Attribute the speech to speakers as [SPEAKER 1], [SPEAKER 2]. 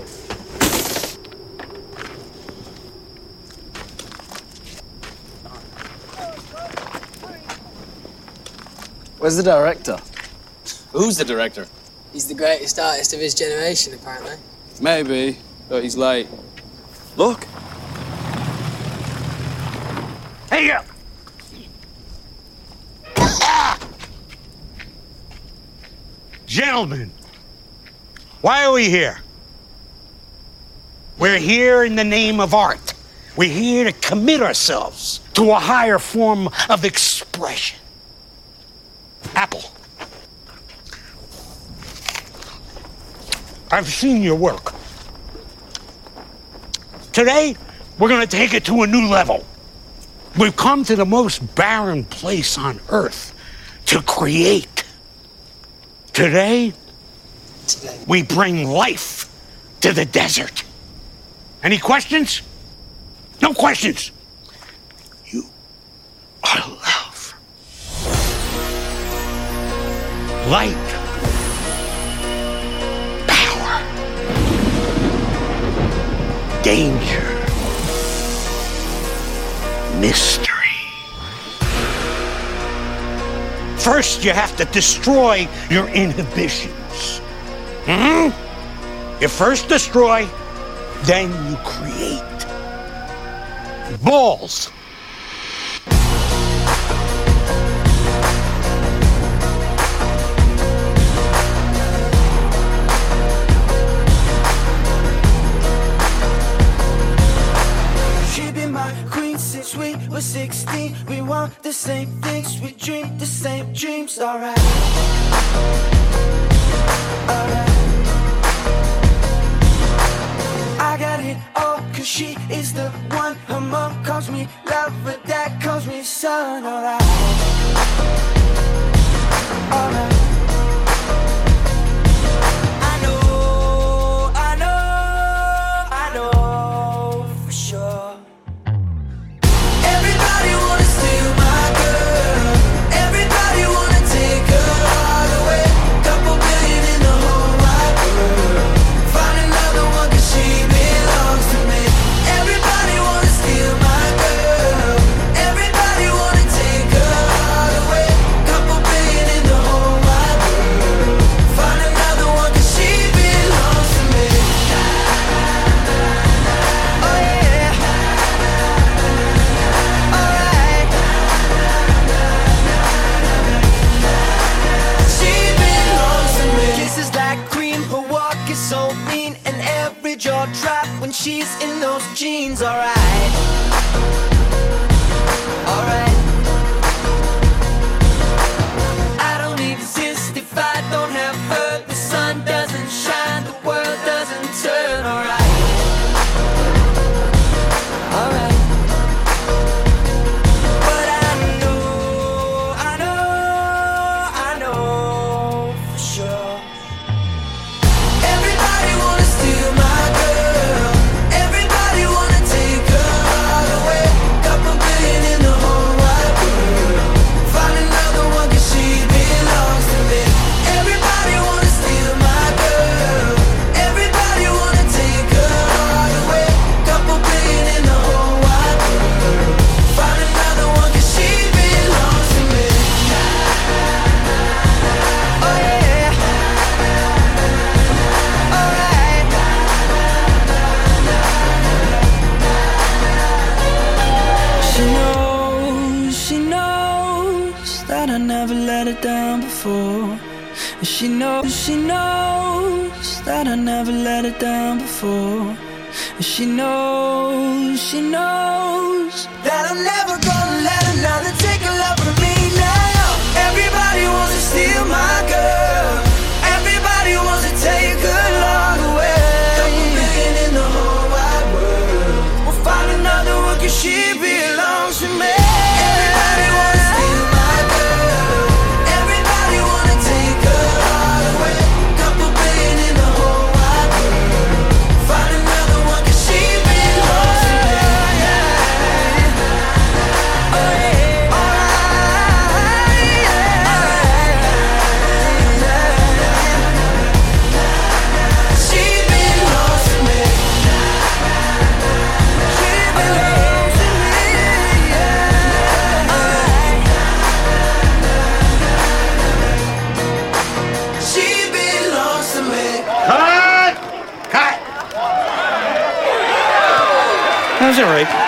[SPEAKER 1] Where's the director?
[SPEAKER 2] Who's the director?
[SPEAKER 3] He's the greatest artist of his generation, apparently.
[SPEAKER 2] Maybe, but he's late. Look.
[SPEAKER 4] Hey, Gentlemen, why are we here? We're here in the name of art. We're here to commit ourselves to a higher form of expression. Apple, I've seen your work. Today, we're going to take it to a new level. We've come to the most barren place on Earth to create. Today, we bring life to the desert. Any questions? No questions. You are love. Light. Power. Danger. Mystery. First, you have to destroy your inhibitions. You first destroy, then you create. Balls.
[SPEAKER 5] She be my queen since we were 16. We want the same things, we dream the same dreams. Alright. Alright. I got it all, cause she is the one. Her mom calls me love, but dad calls me son. Alright. Alright. I know for sure. Everybody wanna steal my girl. Everybody wanna take her all away. Couple billion in the whole wide world. Find another one cause she belongs to me. Everybody wanna steal my girl. Everybody wanna take her all away. Couple billion in the whole wide world. Find another one cause she belongs to me. Oh yeah. Alright. She belongs to me. Kisses like cream, her walk is so mean, and every jaw drop when she's in those jeans. Alright. Alright. I don't exist if I don't have her. The sun doesn't shine, the world doesn't turn. Alright. Alright. But I know for sure. Everybody wanna steal my girl. Everybody wanna take her all away. Couple billion in the whole wide world. Find another one cause she belongs to me. Everybody wanna steal my girl. Everybody wanna take her all away. Couple billion in the whole wide world. Find another one cause she belongs to me. Oh yeah. Alright. She knows that I never let her down before. And she knows that I never let her down before. And she knows that I'm never gonna let another take a love from me now. Everybody wants to steal my girl. Everybody wants to take her love away. Couple billion in the whole wide world. We'll find another one cause she belongs to me. Everybody wanna steal my girl. Everybody wanna take her all away. Couple billion in the whole wide world. Find another one cause she belongs to me. Oh yeah. Alright.
[SPEAKER 4] That's all right.